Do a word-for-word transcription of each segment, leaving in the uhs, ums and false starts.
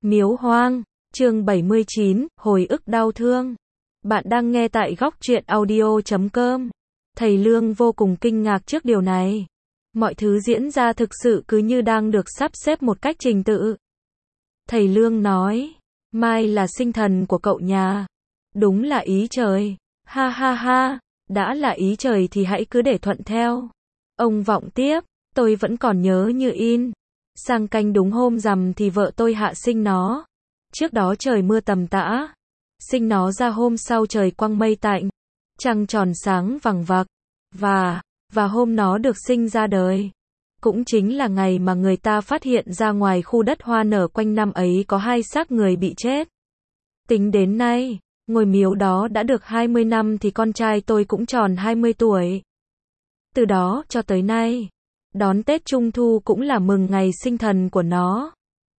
Miếu hoang, chương bảy mươi chín, hồi ức đau thương. Bạn đang nghe tại góc truyện audio chấm com. Thầy Lương vô cùng kinh ngạc trước điều này. Mọi thứ diễn ra thực sự cứ như đang được sắp xếp một cách trình tự. Thầy Lương nói, mai là sinh thần của cậu nhà. Đúng là ý trời. Ha ha ha, đã là ý trời thì hãy cứ để thuận theo. Ông Vọng tiếp, tôi vẫn còn nhớ như in. Sang canh đúng hôm rằm thì vợ tôi hạ sinh nó. Trước đó trời mưa tầm tã. Sinh nó ra hôm sau trời quang mây tạnh. Trăng tròn sáng vằng vặc. Và, và hôm nó được sinh ra đời. Cũng chính là ngày mà người ta phát hiện ra ngoài khu đất hoa nở quanh năm ấy có hai xác người bị chết. Tính đến nay, ngôi miếu đó đã được hai mươi năm thì con trai tôi cũng tròn hai mươi tuổi. Từ đó cho tới nay, đón Tết Trung Thu cũng là mừng ngày sinh thần của nó.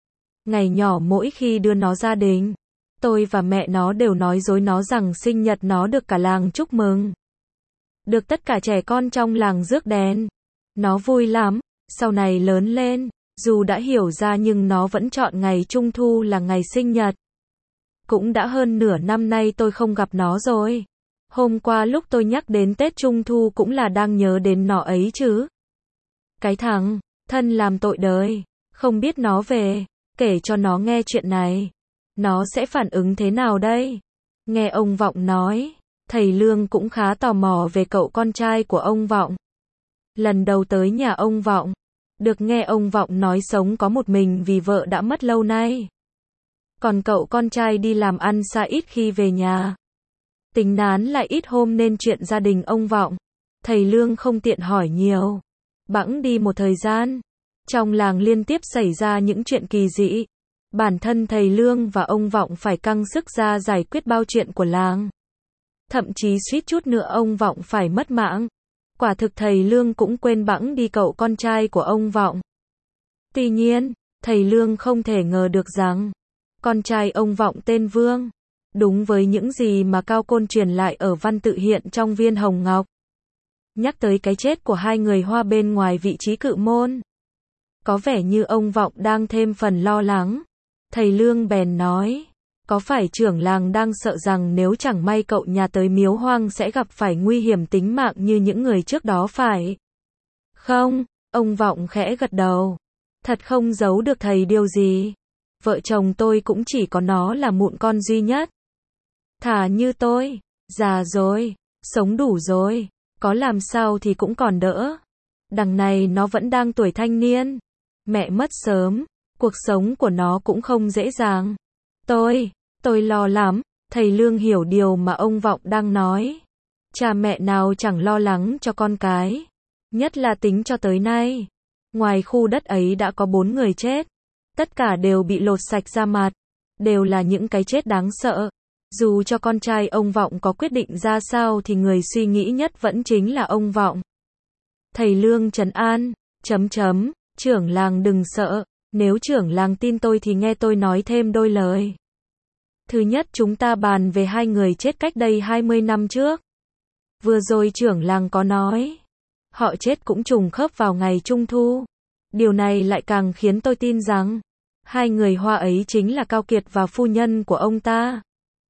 Ngày nhỏ mỗi khi đưa nó gia đình, tôi và mẹ nó đều nói dối nó rằng sinh nhật nó được cả làng chúc mừng. Được tất cả trẻ con trong làng rước đèn. Nó vui lắm, sau này lớn lên, dù đã hiểu ra nhưng nó vẫn chọn ngày Trung Thu là ngày sinh nhật. Cũng đã hơn nửa năm nay tôi không gặp nó rồi. Hôm qua lúc tôi nhắc đến Tết Trung Thu cũng là đang nhớ đến nó ấy chứ. Cái thằng, thân làm tội đời, không biết nó về, kể cho nó nghe chuyện này. Nó sẽ phản ứng thế nào đây? Nghe ông Vọng nói, thầy Lương cũng khá tò mò về cậu con trai của ông Vọng. Lần đầu tới nhà ông Vọng, được nghe ông Vọng nói sống có một mình vì vợ đã mất lâu nay. Còn cậu con trai đi làm ăn xa ít khi về nhà. Tính nán lại ít hôm nên chuyện gia đình ông Vọng, thầy Lương không tiện hỏi nhiều. Bẵng đi một thời gian, trong làng liên tiếp xảy ra những chuyện kỳ dị. Bản thân thầy Lương và ông Vọng phải căng sức ra giải quyết bao chuyện của làng. Thậm chí suýt chút nữa ông Vọng phải mất mạng. Quả thực thầy Lương cũng quên bẵng đi cậu con trai của ông Vọng. Tuy nhiên, thầy Lương không thể ngờ được rằng, con trai ông Vọng tên Vương, đúng với những gì mà Cao Côn truyền lại ở văn tự hiện trong viên hồng ngọc. Nhắc tới cái chết của hai người Hoa bên ngoài vị trí cự môn. Có vẻ như ông Vọng đang thêm phần lo lắng. Thầy Lương bèn nói, có phải trưởng làng đang sợ rằng nếu chẳng may cậu nhà tới miếu hoang sẽ gặp phải nguy hiểm tính mạng như những người trước đó phải? Không, ông Vọng khẽ gật đầu. Thật không giấu được thầy điều gì. Vợ chồng tôi cũng chỉ có nó là mụn con duy nhất. Thà như tôi, già rồi, sống đủ rồi, có làm sao thì cũng còn đỡ. Đằng này nó vẫn đang tuổi thanh niên. Mẹ mất sớm, cuộc sống của nó cũng không dễ dàng. Tôi, tôi lo lắm. Thầy Lương hiểu điều mà ông Vọng đang nói. Cha mẹ nào chẳng lo lắng cho con cái. Nhất là tính cho tới nay. Ngoài khu đất ấy đã có bốn người chết. Tất cả đều bị lột sạch da mặt. Đều là những cái chết đáng sợ. Dù cho con trai ông Vọng có quyết định ra sao thì người suy nghĩ nhất vẫn chính là ông Vọng. Thầy Lương trấn an, chấm chấm, trưởng làng đừng sợ. Nếu trưởng làng tin tôi thì nghe tôi nói thêm đôi lời. Thứ nhất, chúng ta bàn về hai người chết cách đây hai mươi năm trước. Vừa rồi trưởng làng có nói, họ chết cũng trùng khớp vào ngày Trung Thu. Điều này lại càng khiến tôi tin rằng, hai người Hoa ấy chính là Cao Kiệt và phu nhân của ông ta.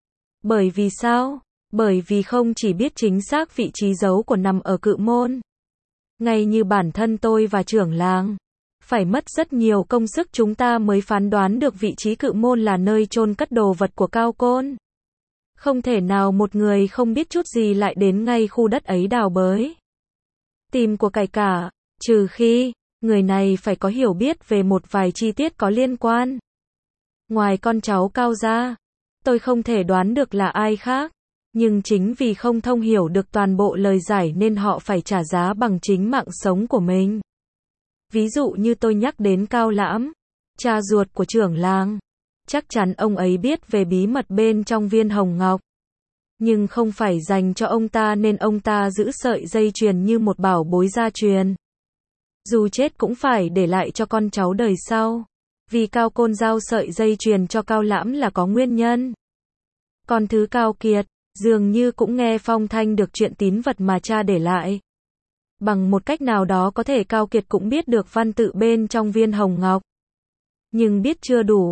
Bởi vì sao? Bởi vì không chỉ biết chính xác vị trí giấu của nằm ở cự môn. Ngay như bản thân tôi và trưởng làng. Phải mất rất nhiều công sức chúng ta mới phán đoán được vị trí cự môn là nơi chôn cất đồ vật của Cao Côn. Không thể nào một người không biết chút gì lại đến ngay khu đất ấy đào bới. Tìm của cải cả, trừ khi, người này phải có hiểu biết về một vài chi tiết có liên quan. Ngoài con cháu Cao ra, tôi không thể đoán được là ai khác. Nhưng chính vì không thông hiểu được toàn bộ lời giải nên họ phải trả giá bằng chính mạng sống của mình. Ví dụ như tôi nhắc đến Cao Lãm, cha ruột của trưởng làng. Chắc chắn ông ấy biết về bí mật bên trong viên hồng ngọc. Nhưng không phải dành cho ông ta nên ông ta giữ sợi dây chuyền như một bảo bối gia truyền. Dù chết cũng phải để lại cho con cháu đời sau. Vì Cao Côn giao sợi dây chuyền cho Cao Lãm là có nguyên nhân. Còn thứ Cao Kiệt, dường như cũng nghe phong thanh được chuyện tín vật mà cha để lại. Bằng một cách nào đó có thể Cao Kiệt cũng biết được văn tự bên trong viên hồng ngọc. Nhưng biết chưa đủ,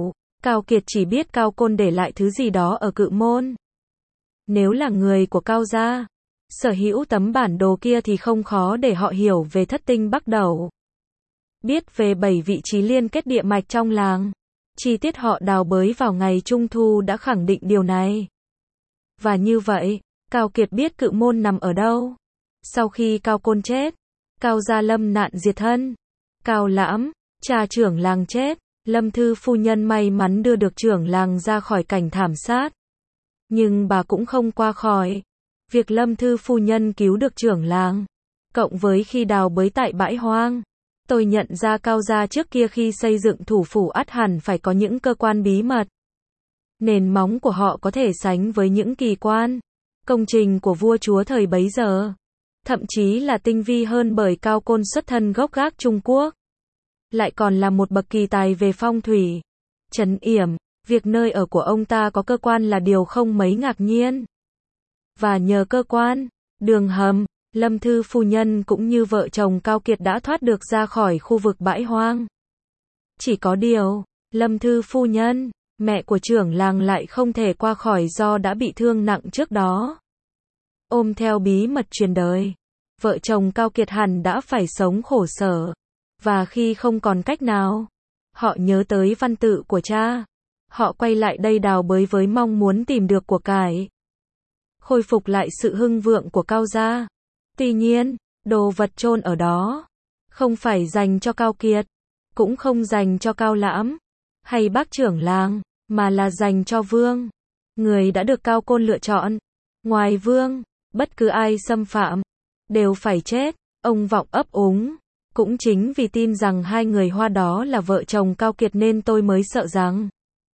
Cao Kiệt chỉ biết Cao Côn để lại thứ gì đó ở Cự Môn. Nếu là người của Cao gia, sở hữu tấm bản đồ kia thì không khó để họ hiểu về thất tinh Bắc Đẩu. Biết về bảy vị trí liên kết địa mạch trong làng. Chi tiết họ đào bới vào ngày Trung Thu đã khẳng định điều này. Và như vậy, Cao Kiệt biết Cự Môn nằm ở đâu. Sau khi Cao Côn chết, Cao gia lâm nạn diệt thân. Cao Lãm, cha trưởng làng chết, Lâm Thư phu nhân may mắn đưa được trưởng làng ra khỏi cảnh thảm sát. Nhưng bà cũng không qua khỏi việc Lâm Thư phu nhân cứu được trưởng làng. Cộng với khi đào bới tại bãi hoang, tôi nhận ra Cao gia trước kia khi xây dựng thủ phủ ắt hẳn phải có những cơ quan bí mật. Nền móng của họ có thể sánh với những kỳ quan, công trình của vua chúa thời bấy giờ. Thậm chí là tinh vi hơn bởi Cao Côn xuất thân gốc gác Trung Quốc. Lại còn là một bậc kỳ tài về phong thủy. Trấn Yểm, việc nơi ở của ông ta có cơ quan là điều không mấy ngạc nhiên. Và nhờ cơ quan, đường hầm, Lâm Thư phu nhân cũng như vợ chồng Cao Kiệt đã thoát được ra khỏi khu vực bãi hoang. Chỉ có điều, Lâm Thư phu nhân, mẹ của trưởng làng lại không thể qua khỏi do đã bị thương nặng trước đó. Ôm theo bí mật truyền đời, vợ chồng Cao Kiệt hẳn đã phải sống khổ sở. Và khi không còn cách nào, họ nhớ tới văn tự của cha. Họ quay lại đây đào bới với mong muốn tìm được của cải. Khôi phục lại sự hưng vượng của Cao gia. Tuy nhiên, đồ vật chôn ở đó không phải dành cho Cao Kiệt, cũng không dành cho Cao Lãm hay bác trưởng làng, mà là dành cho Vương, người đã được Cao Côn lựa chọn. Ngoài Vương, bất cứ ai xâm phạm đều phải chết, ông Vọng ấp úng. Cũng chính vì tin rằng hai người Hoa đó là vợ chồng Cao Kiệt nên tôi mới sợ rằng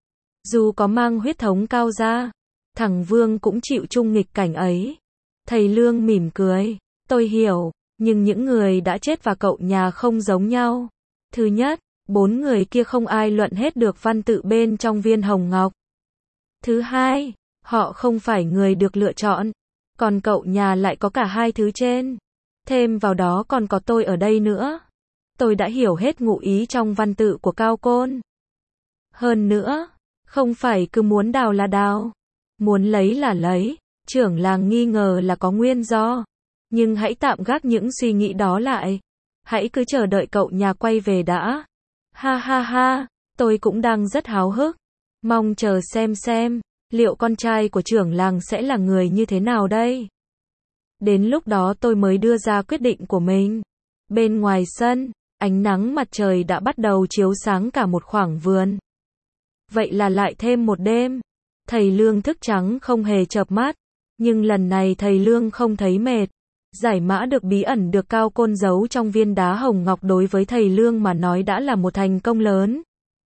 dù có mang huyết thống Cao gia, thằng Vương cũng chịu chung nghịch cảnh ấy. Thầy Lương mỉm cười, tôi hiểu, nhưng những người đã chết và cậu nhà không giống nhau. Thứ nhất, bốn người kia không ai luận hết được văn tự bên trong viên hồng ngọc. Thứ hai, họ không phải người được lựa chọn, còn cậu nhà lại có cả hai thứ trên. Thêm vào đó còn có tôi ở đây nữa. Tôi đã hiểu hết ngụ ý trong văn tự của Cao Côn. Hơn nữa, không phải cứ muốn đào là đào, muốn lấy là lấy. Trưởng làng nghi ngờ là có nguyên do. Nhưng hãy tạm gác những suy nghĩ đó lại. Hãy cứ chờ đợi cậu nhà quay về đã. Ha ha ha, tôi cũng đang rất háo hức. Mong chờ xem xem, liệu con trai của trưởng làng sẽ là người như thế nào đây? Đến lúc đó tôi mới đưa ra quyết định của mình. Bên ngoài sân, ánh nắng mặt trời đã bắt đầu chiếu sáng cả một khoảng vườn. Vậy là lại thêm một đêm. Thầy Lương thức trắng không hề chợp mắt. Nhưng lần này thầy Lương không thấy mệt. Giải mã được bí ẩn được Cao Côn giấu trong viên đá hồng ngọc đối với thầy Lương mà nói đã là một thành công lớn.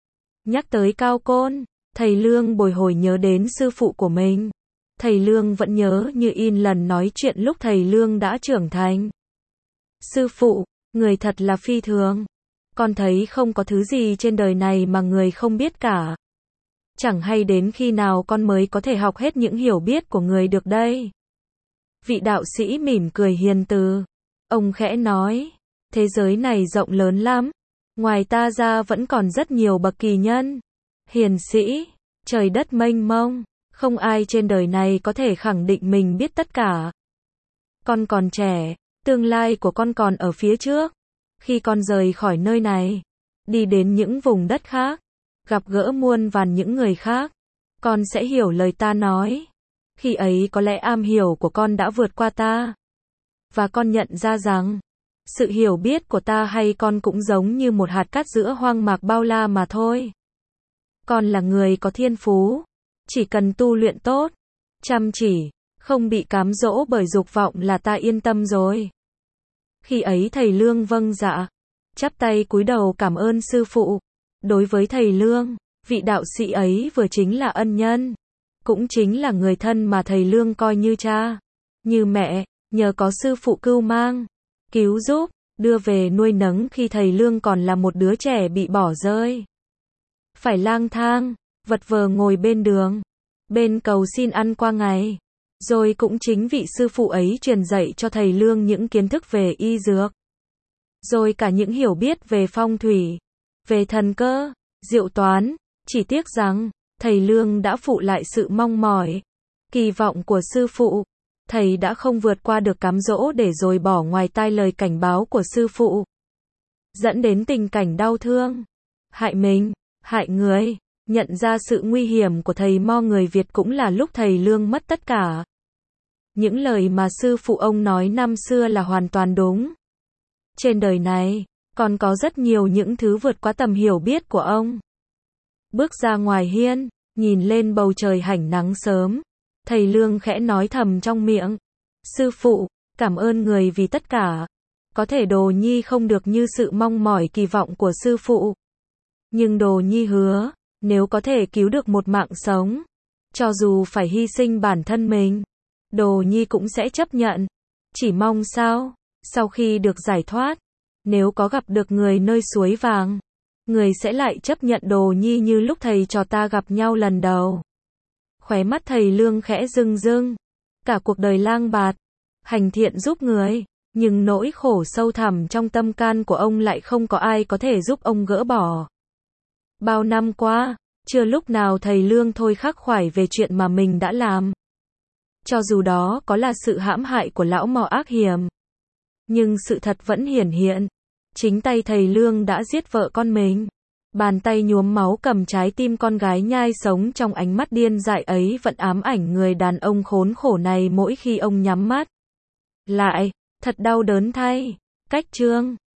Nhắc tới Cao Côn, thầy Lương bồi hồi nhớ đến sư phụ của mình. Thầy Lương vẫn nhớ như in lần nói chuyện lúc thầy Lương đã trưởng thành. Sư phụ, người thật là phi thường. Con thấy không có thứ gì trên đời này mà người không biết cả. Chẳng hay đến khi nào con mới có thể học hết những hiểu biết của người được đây. Vị đạo sĩ mỉm cười hiền từ. Ông khẽ nói, thế giới này rộng lớn lắm. Ngoài ta ra vẫn còn rất nhiều bậc kỳ nhân, hiền sĩ, trời đất mênh mông. Không ai trên đời này có thể khẳng định mình biết tất cả. Con còn trẻ, tương lai của con còn ở phía trước. Khi con rời khỏi nơi này, đi đến những vùng đất khác, gặp gỡ muôn vàn những người khác, con sẽ hiểu lời ta nói. Khi ấy có lẽ am hiểu của con đã vượt qua ta. Và con nhận ra rằng, sự hiểu biết của ta hay con cũng giống như một hạt cát giữa hoang mạc bao la mà thôi. Con là người có thiên phú. Chỉ cần tu luyện tốt, chăm chỉ, không bị cám dỗ bởi dục vọng là ta yên tâm rồi. Khi ấy thầy Lương vâng dạ, chắp tay cúi đầu cảm ơn sư phụ. Đối với thầy Lương, vị đạo sĩ ấy vừa chính là ân nhân, cũng chính là người thân mà thầy Lương coi như cha, như mẹ, nhờ có sư phụ cưu mang, cứu giúp, đưa về nuôi nấng khi thầy Lương còn là một đứa trẻ bị bỏ rơi. Phải lang thang, vật vờ ngồi bên đường, bên cầu xin ăn qua ngày. Rồi cũng chính vị sư phụ ấy truyền dạy cho thầy Lương những kiến thức về y dược. Rồi cả những hiểu biết về phong thủy, về thần cơ, diệu toán, Chỉ tiếc rằng, thầy Lương đã phụ lại sự mong mỏi, kỳ vọng của sư phụ. Thầy đã không vượt qua được cám dỗ để rồi bỏ ngoài tai lời cảnh báo của sư phụ. Dẫn đến tình cảnh đau thương, hại mình, hại người. Nhận ra sự nguy hiểm của thầy mo người Việt cũng là lúc thầy Lương mất tất cả. Những lời mà sư phụ ông nói năm xưa là hoàn toàn đúng. Trên đời này, còn có rất nhiều những thứ vượt quá tầm hiểu biết của ông. Bước ra ngoài hiên, nhìn lên bầu trời hảnh nắng sớm. Thầy Lương khẽ nói thầm trong miệng. Sư phụ, cảm ơn người vì tất cả. Có thể Đồ Nhi không được như sự mong mỏi kỳ vọng của sư phụ. Nhưng Đồ Nhi hứa, nếu có thể cứu được một mạng sống, cho dù phải hy sinh bản thân mình, Đồ Nhi cũng sẽ chấp nhận. Chỉ mong sao, sau khi được giải thoát, nếu có gặp được người nơi suối vàng, người sẽ lại chấp nhận Đồ Nhi như lúc thầy trò ta gặp nhau lần đầu. Khóe mắt thầy Lương khẽ rưng rưng. Cả cuộc đời lang bạt, hành thiện giúp người, nhưng nỗi khổ sâu thẳm trong tâm can của ông lại không có ai có thể giúp ông gỡ bỏ. Bao năm qua, chưa lúc nào thầy Lương thôi khắc khoải về chuyện mà mình đã làm. Cho dù đó có là sự hãm hại của lão mò ác hiểm, nhưng sự thật vẫn hiển hiện. Chính tay thầy Lương đã giết vợ con mình. Bàn tay nhuốm máu cầm trái tim con gái nhai sống trong ánh mắt điên dại ấy vẫn ám ảnh người đàn ông khốn khổ này mỗi khi ông nhắm mắt lại. Thật đau đớn thay. Cách chương